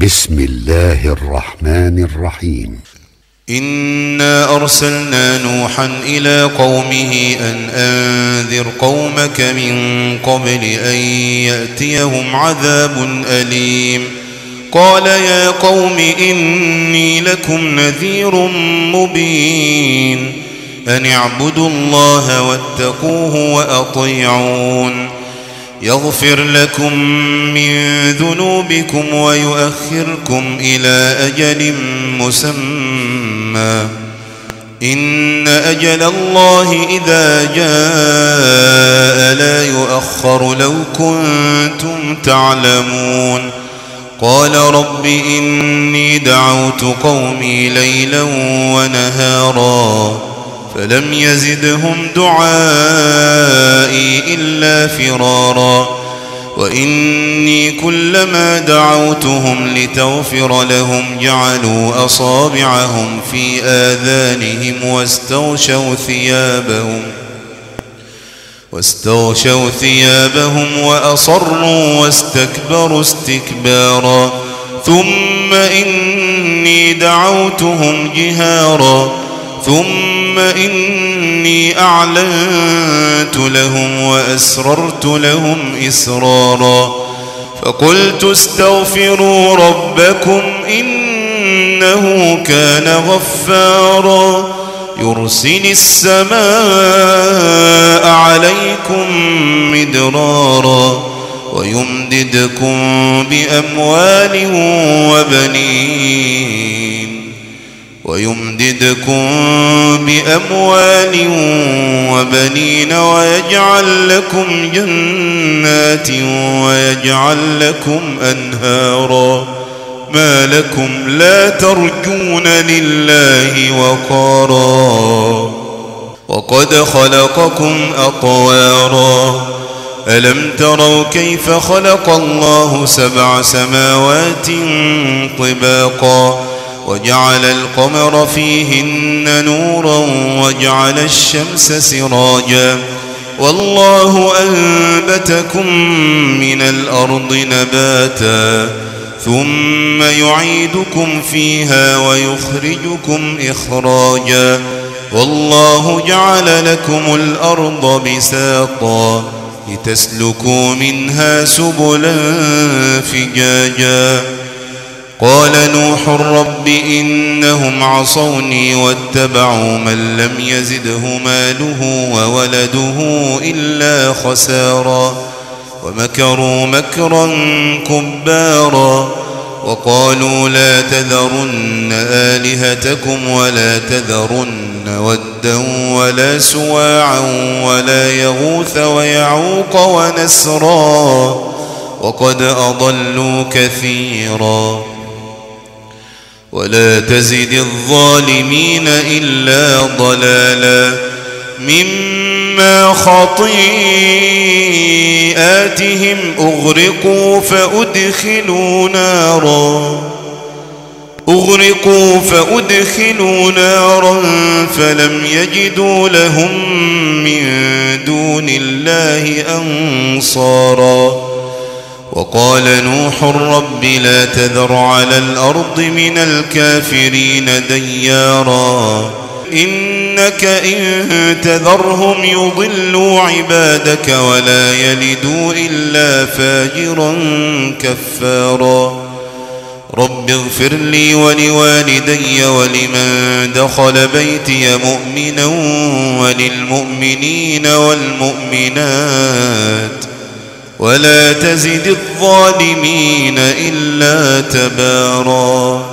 بسم الله الرحمن الرحيم. إنا أرسلنا نوحا إلى قومه أن أنذر قومك من قبل أن يأتيهم عذاب أليم. قال يا قوم إني لكم نذير مبين أن اعبدوا الله واتقوه وأطيعون يغفر لكم من ذنوبكم ويؤخركم إلى أجل مسمى إن أجل الله إذا جاء لا يؤخر لو كنتم تعلمون. قال رب إني دعوت قومي ليلا ونهارا فلم يزدهم دعائي إلا فرارا وإني كلما دعوتهم لتغفر لهم جعلوا أصابعهم في آذانهم واستغشوا ثيابهم وأصروا واستكبروا استكبارا ثم إني دعوتهم جهارا ثم إني أعلنت لهم وأسررت لهم إسرارا فقلت استغفروا ربكم إنه كان غفارا يرسل السماء عليكم مدرارا ويمددكم بأموال وبنين ويجعل لكم جنات ويجعل لكم أنهارا ما لكم لا ترجون لله وقارا وقد خلقكم أطوارا ألم تروا كيف خلق الله 7 سماوات طباقا وجعل القمر فيهن نورا وجعل الشمس سراجا والله أنبتكم من الأرض نباتا ثم يعيدكم فيها ويخرجكم إخراجا والله جعل لكم الأرض بساطا لتسلكوا منها سبلا فجاجا. قال نوح رب إنهم عصوني واتبعوا من لم يزده ماله وولده إلا خسارا ومكروا مكرا كبارا وقالوا لا تذرن آلهتكم ولا تذرن ودا ولا سواعا ولا يغوث ويعوق ونسرا وقد أضلوا كثيرا ولا تزد الظالمين إلا ضلالا مما خطيئاتهم أغرقوا فأدخلوا نارا فلم يجدوا لهم من دون الله أنصارا. وقال نوح رب لا تذر على الأرض من الكافرين ديارا إنك إن تذرهم يضلوا عبادك ولا يلدوا إلا فاجرا كفارا. رب اغفر لي ولوالدي ولمن دخل بيتي مؤمنا وللمؤمنين والمؤمنات ولا تزد الظالمين إلا تبارا.